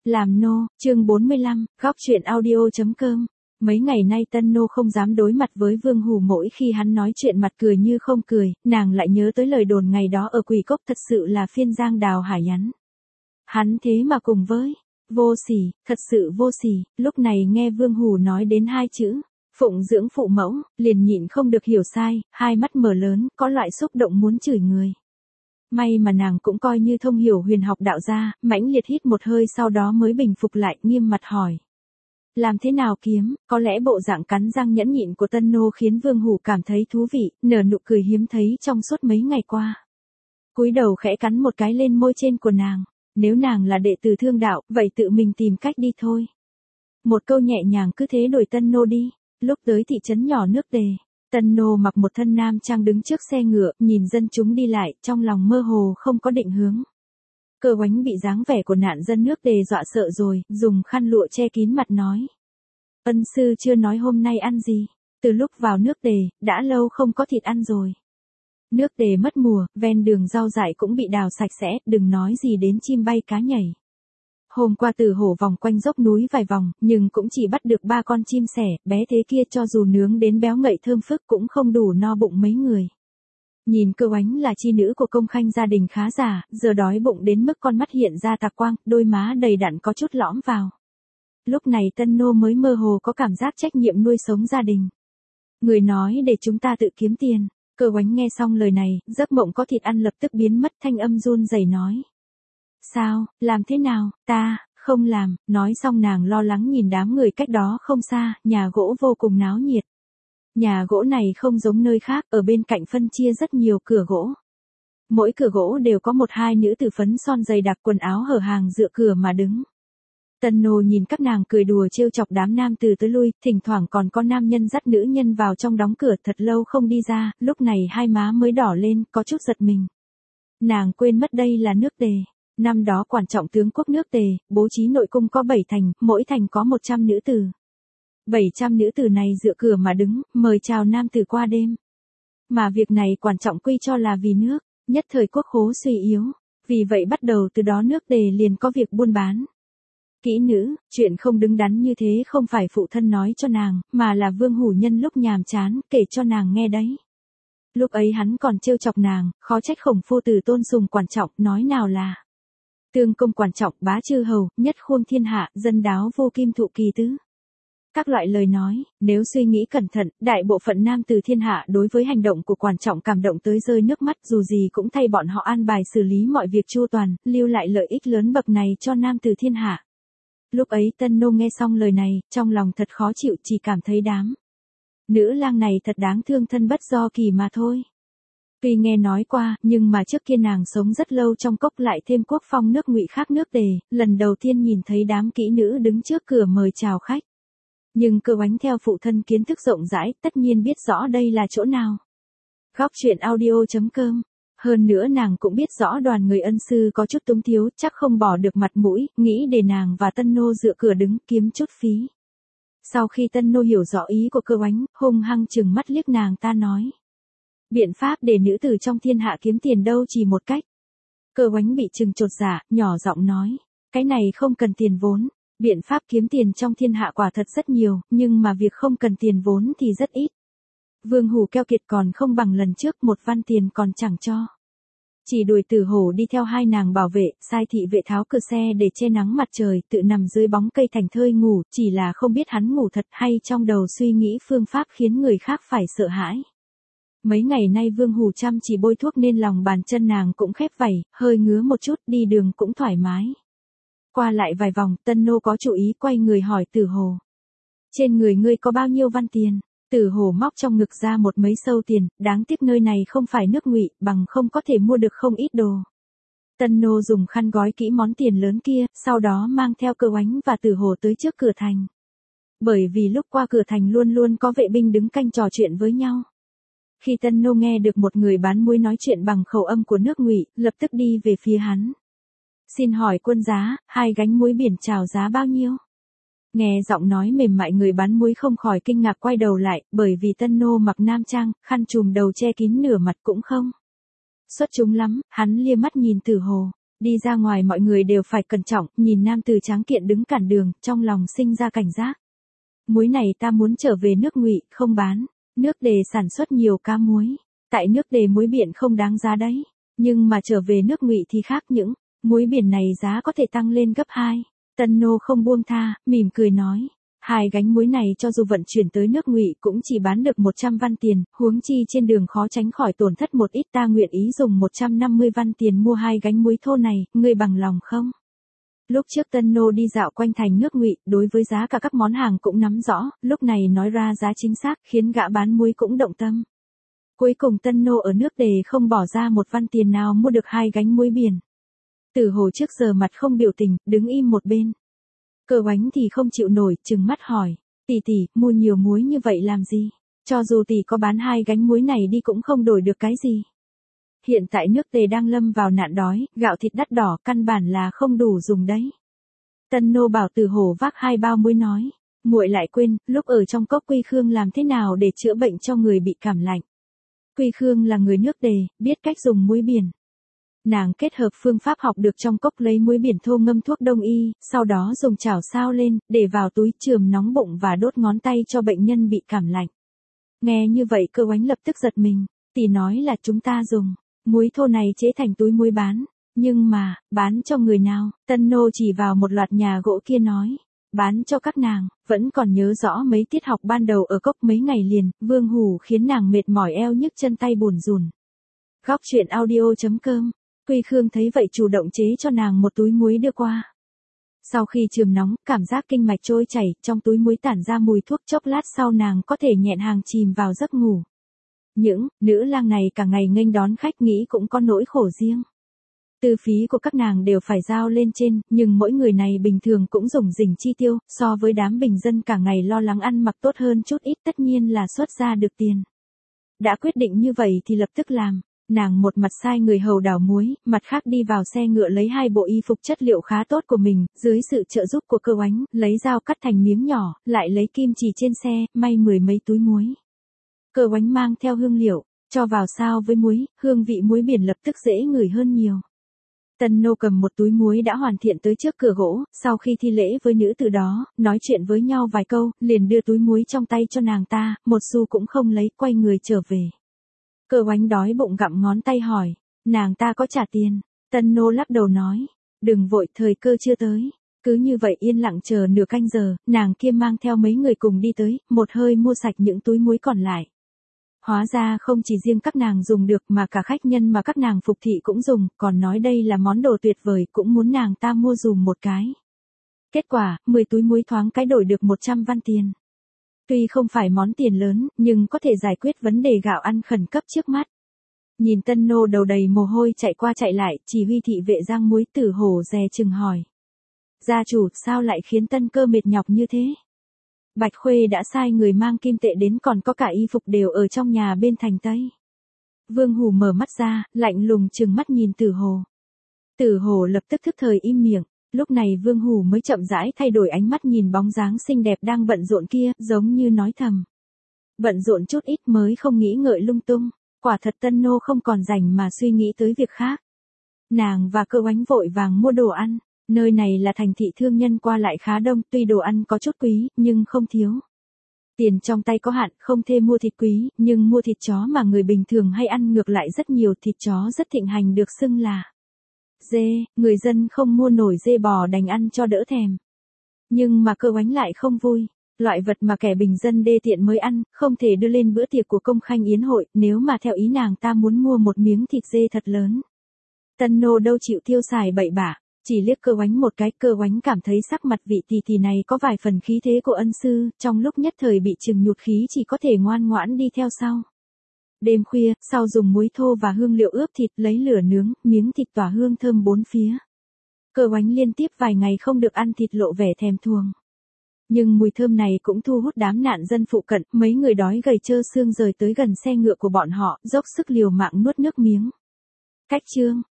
Làm nô, chương 45, góc truyện audio.com. Mấy ngày nay Tân Nô không dám đối mặt với Vương Hủ, mỗi khi hắn nói chuyện mặt cười như không cười, nàng lại nhớ tới lời đồn ngày đó ở Quỷ Cốc, thật sự là phiên giang đào hải yắn. Hắn thế mà cùng với vô sỉ, thật sự vô sỉ. Lúc này nghe Vương Hủ nói đến hai chữ phụng dưỡng phụ mẫu, liền nhịn không được hiểu sai, hai mắt mở lớn, có loại xúc động muốn chửi người. May mà nàng cũng coi như thông hiểu huyền học đạo gia, mãnh liệt hít một hơi sau đó mới bình phục lại, nghiêm mặt hỏi. Làm thế nào kiếm? Có lẽ bộ dạng cắn răng nhẫn nhịn của Tân Nô khiến Vương Hủ cảm thấy thú vị, nở nụ cười hiếm thấy trong suốt mấy ngày qua. Cúi đầu khẽ cắn một cái lên môi trên của nàng. Nếu nàng là đệ tử Thương Đạo, vậy tự mình tìm cách đi thôi. Một câu nhẹ nhàng cứ thế đuổi Tân Nô đi. Lúc tới thị trấn nhỏ nước Tề, Tân Nô mặc một thân nam trang đứng trước xe ngựa, nhìn dân chúng đi lại, trong lòng mơ hồ không có định hướng. Cơ Oánh bị dáng vẻ của nạn dân nước Tề dọa sợ rồi, dùng khăn lụa che kín mặt nói. Ân sư chưa nói hôm nay ăn gì, từ lúc vào nước Tề, đã lâu không có thịt ăn rồi. Nước Tề mất mùa, ven đường rau dại cũng bị đào sạch sẽ, đừng nói gì đến chim bay cá nhảy. Hôm qua Tử Hổ vòng quanh dốc núi vài vòng, nhưng cũng chỉ bắt được 3 con chim sẻ, bé thế kia cho dù nướng đến béo ngậy thơm phức cũng không đủ no bụng mấy người. Nhìn Cơ Oánh là chi nữ của công khanh gia đình khá giả, giờ đói bụng đến mức con mắt hiện ra tạc quang, đôi má đầy đặn có chút lõm vào. Lúc này Tân Nô mới mơ hồ có cảm giác trách nhiệm nuôi sống gia đình. Người nói để chúng ta tự kiếm tiền. Cơ Oánh nghe xong lời này, giấc mộng có thịt ăn lập tức biến mất, thanh âm run rẩy nói. Sao, làm thế nào, ta, không làm. Nói xong nàng lo lắng nhìn đám người cách đó không xa, nhà gỗ vô cùng náo nhiệt. Nhà gỗ này không giống nơi khác, ở bên cạnh phân chia rất nhiều cửa gỗ. Mỗi cửa gỗ đều có 1-2 nữ tử phấn son dày đặc, quần áo hở hàng dựa cửa mà đứng. Tân Nô nhìn các nàng cười đùa trêu chọc đám nam tử tới lui, thỉnh thoảng còn có nam nhân dắt nữ nhân vào trong đóng cửa, thật lâu không đi ra, lúc này hai má mới đỏ lên, có chút giật mình. Nàng quên mất đây là nước Tề. Năm đó quản trọng tướng quốc nước Tề, bố trí nội cung có 7 thành, mỗi thành có 100 nữ tử. 700 nữ tử này dựa cửa mà đứng, mời chào nam tử qua đêm. Mà việc này quản trọng quy cho là vì nước, nhất thời quốc khố suy yếu, vì vậy bắt đầu từ đó nước Tề liền có việc buôn bán. Kỹ nữ, chuyện không đứng đắn như thế không phải phụ thân nói cho nàng, mà là Vương Hủ nhân lúc nhàm chán, kể cho nàng nghe đấy. Lúc ấy hắn còn trêu chọc nàng, khó trách Khổng Phu Tử tôn sùng quản trọng, nói nào là tương công quản trọng, bá chư hầu, nhất khuông thiên hạ, dân đáo vô kim thụ kỳ tứ. Các loại lời nói, nếu suy nghĩ cẩn thận, đại bộ phận nam từ thiên hạ đối với hành động của quản trọng cảm động tới rơi nước mắt, dù gì cũng thay bọn họ an bài xử lý mọi việc chu toàn, lưu lại lợi ích lớn bậc này cho nam từ thiên hạ. Lúc ấy Tân Nô nghe xong lời này, trong lòng thật khó chịu, chỉ cảm thấy đám nữ lang này thật đáng thương, thân bất do kỳ mà thôi. Tuy nghe nói qua, nhưng mà trước kia nàng sống rất lâu trong cốc, lại thêm quốc phong nước Ngụy khác nước Tề, lần đầu tiên nhìn thấy đám kỹ nữ đứng trước cửa mời chào khách. Nhưng Cơ Oánh theo phụ thân kiến thức rộng rãi, tất nhiên biết rõ đây là chỗ nào. Góc truyện audio.com. Hơn nữa nàng cũng biết rõ đoàn người ân sư có chút túng thiếu, chắc không bỏ được mặt mũi, nghĩ để nàng và Tân Nô dựa cửa đứng kiếm chút phí. Sau khi Tân Nô hiểu rõ ý của Cơ Oánh, hung hăng trừng mắt liếc nàng ta nói. Biện pháp để nữ tử trong thiên hạ kiếm tiền đâu chỉ một cách. Cơ Oánh bị trừng chột dạ, nhỏ giọng nói. Cái này không cần tiền vốn. Biện pháp kiếm tiền trong thiên hạ quả thật rất nhiều, nhưng mà việc không cần tiền vốn thì rất ít. Vương Hủ keo kiệt còn không bằng lần trước, 1 văn tiền còn chẳng cho. Chỉ đuổi Tử Hổ đi theo hai nàng bảo vệ, sai thị vệ tháo cửa xe để che nắng mặt trời, tự nằm dưới bóng cây thành thơi ngủ, chỉ là không biết hắn ngủ thật hay trong đầu suy nghĩ phương pháp khiến người khác phải sợ hãi. Mấy ngày nay Vương Hủ chăm chỉ bôi thuốc nên lòng bàn chân nàng cũng khép vảy, hơi ngứa một chút, đi đường cũng thoải mái. Qua lại vài vòng, Tân Nô có chủ ý quay người hỏi Tử Hổ. Trên người ngươi có bao nhiêu văn tiền? Tử Hổ móc trong ngực ra một mấy sâu tiền, đáng tiếc nơi này không phải nước Ngụy, bằng không có thể mua được không ít đồ. Tân Nô dùng khăn gói kỹ món tiền lớn kia, sau đó mang theo Cơ Oánh và Tử Hổ tới trước cửa thành. Bởi vì lúc qua cửa thành luôn luôn có vệ binh đứng canh trò chuyện với nhau. Khi Tân Nô nghe được một người bán muối nói chuyện bằng khẩu âm của nước Ngụy, lập tức đi về phía hắn. Xin hỏi quân giá, 2 gánh muối biển chào giá bao nhiêu? Nghe giọng nói mềm mại người bán muối không khỏi kinh ngạc quay đầu lại, bởi vì Tân Nô mặc nam trang, khăn trùm đầu che kín nửa mặt cũng không xuất chúng lắm, hắn lia mắt nhìn Tử Hổ. Đi ra ngoài mọi người đều phải cẩn trọng, nhìn nam tử tráng kiện đứng cản đường, trong lòng sinh ra cảnh giác. Muối này ta muốn trở về nước Ngụy, không bán. Nước Đề sản xuất nhiều cá muối. Tại nước Đề muối biển không đáng giá đấy. Nhưng mà trở về nước Ngụy thì khác, những muối biển này giá có thể tăng lên gấp 2. Tân Nô không buông tha, mỉm cười nói. 2 gánh muối này cho dù vận chuyển tới nước Ngụy cũng chỉ bán được 100 văn tiền, huống chi trên đường khó tránh khỏi tổn thất một ít, ta nguyện ý dùng 150 văn tiền mua 2 gánh muối thô này, ngươi bằng lòng không? Lúc trước Tân Nô đi dạo quanh thành nước Ngụy, đối với giá cả các món hàng cũng nắm rõ, lúc này nói ra giá chính xác, khiến gã bán muối cũng động tâm. Cuối cùng Tân Nô ở nước Đề không bỏ ra 1 văn tiền nào mua được 2 gánh muối biển. Tử Hồ trước giờ mặt không biểu tình, đứng im một bên. Cơ Oánh thì không chịu nổi, trừng mắt hỏi, tỷ tỷ, mua nhiều muối như vậy làm gì? Cho dù tỷ có bán 2 gánh muối này đi cũng không đổi được cái gì. Hiện tại nước Tề đang lâm vào nạn đói, gạo thịt đắt đỏ, căn bản là không đủ dùng đấy. Tân Nô bảo Tử Hồ vác 2 bao muối nói, muội lại quên, lúc ở trong cốc Quy Khương làm thế nào để chữa bệnh cho người bị cảm lạnh. Quy Khương là người nước Tề, biết cách dùng muối biển. Nàng kết hợp phương pháp học được trong cốc, lấy muối biển thô ngâm thuốc đông y, sau đó dùng chảo sao lên, để vào túi chườm nóng bụng và đốt ngón tay cho bệnh nhân bị cảm lạnh. Nghe như vậy Cơ Oánh lập tức giật mình, tỷ nói là chúng ta dùng muối thô này chế thành túi muối bán, nhưng mà, bán cho người nào? Tân Nô chỉ vào một loạt nhà gỗ kia nói, bán cho các nàng, vẫn còn nhớ rõ mấy tiết học ban đầu ở cốc mấy ngày liền, Vương Hủ khiến nàng mệt mỏi eo nhức chân tay buồn rùn. Góc truyện audio.com. Quy Khương thấy vậy chủ động chế cho nàng một túi muối đưa qua. Sau khi chườm nóng, cảm giác kinh mạch trôi chảy, trong túi muối tản ra mùi thuốc, chốc lát sau nàng có thể nhẹn hàng chìm vào giấc ngủ. Những nữ lang này cả ngày nghênh đón khách nghĩ cũng có nỗi khổ riêng. Tư phí của các nàng đều phải giao lên trên, nhưng mỗi người này bình thường cũng dùng rỉnh chi tiêu, so với đám bình dân cả ngày lo lắng ăn mặc tốt hơn chút ít, tất nhiên là xuất ra được tiền. Đã quyết định như vậy thì lập tức làm. Nàng một mặt sai người hầu đảo muối, mặt khác đi vào xe ngựa lấy 2 bộ y phục chất liệu khá tốt của mình, dưới sự trợ giúp của Cơ Oánh, lấy dao cắt thành miếng nhỏ, lại lấy kim chỉ trên xe, may 10 mấy túi muối. Cơ Oánh mang theo hương liệu, cho vào sao với muối, hương vị muối biển lập tức dễ ngửi hơn nhiều. Tân Nô cầm một túi muối đã hoàn thiện tới trước cửa gỗ, sau khi thi lễ với nữ tử đó, nói chuyện với nhau vài câu, liền đưa túi muối trong tay cho nàng ta, một xu cũng không lấy, quay người trở về. Cơ Oánh đói bụng gặm ngón tay hỏi, nàng ta có trả tiền? Tân Nô lắc đầu nói, đừng vội, thời cơ chưa tới. Cứ như vậy yên lặng chờ nửa canh giờ, nàng kia mang theo mấy người cùng đi tới, một hơi mua sạch những túi muối còn lại. Hóa ra không chỉ riêng các nàng dùng được mà cả khách nhân mà các nàng phục thị cũng dùng, còn nói đây là món đồ tuyệt vời, cũng muốn nàng ta mua dùm một cái. Kết quả, 10 túi muối thoáng cái đổi được 100 văn tiền. Tuy không phải món tiền lớn, nhưng có thể giải quyết vấn đề gạo ăn khẩn cấp trước mắt. Nhìn Tân Nô đầu đầy mồ hôi chạy qua chạy lại, chỉ huy thị vệ giang muối, Tử Hổ dè chừng hỏi. Gia chủ, sao lại khiến Tân Cơ mệt nhọc như thế? Bạch Khuê đã sai người mang kim tệ đến, còn có cả y phục đều ở trong nhà bên thành Tây. Vương Hủ mở mắt ra, lạnh lùng trừng mắt nhìn Tử Hồ. Tử Hồ lập tức thức thời im miệng. Lúc này Vương Hủ mới chậm rãi thay đổi ánh mắt nhìn bóng dáng xinh đẹp đang bận rộn kia, giống như nói thầm. Bận rộn chút ít mới không nghĩ ngợi lung tung, quả thật Tân Nô không còn rảnh mà suy nghĩ tới việc khác. Nàng và Cơ Oánh vội vàng mua đồ ăn, nơi này là thành thị thương nhân qua lại khá đông, tuy đồ ăn có chút quý, nhưng không thiếu. Tiền trong tay có hạn, không thể mua thịt quý, nhưng mua thịt chó mà người bình thường hay ăn ngược lại rất nhiều, thịt chó rất thịnh hành, được xưng là dê, người dân không mua nổi dê bò đành ăn cho đỡ thèm. Nhưng mà Cơ Oánh lại không vui, loại vật mà kẻ bình dân đê tiện mới ăn, không thể đưa lên bữa tiệc của công khanh yến hội, nếu mà theo ý nàng ta muốn mua một miếng thịt dê thật lớn. Tân Nô đâu chịu tiêu xài bậy bạ, chỉ liếc Cơ Oánh một cái, Cơ Oánh cảm thấy sắc mặt vị tỷ tỷ này có vài phần khí thế của ân sư, trong lúc nhất thời bị trừng nhụt khí chỉ có thể ngoan ngoãn đi theo sau. Đêm khuya, sau dùng muối thô và hương liệu ướp thịt, lấy lửa nướng, miếng thịt tỏa hương thơm bốn phía. Cơ Oánh liên tiếp vài ngày không được ăn thịt lộ vẻ thèm thuồng. Nhưng mùi thơm này cũng thu hút đám nạn dân phụ cận, mấy người đói gầy trơ xương rời tới gần xe ngựa của bọn họ, dốc sức liều mạng nuốt nước miếng. Cách chương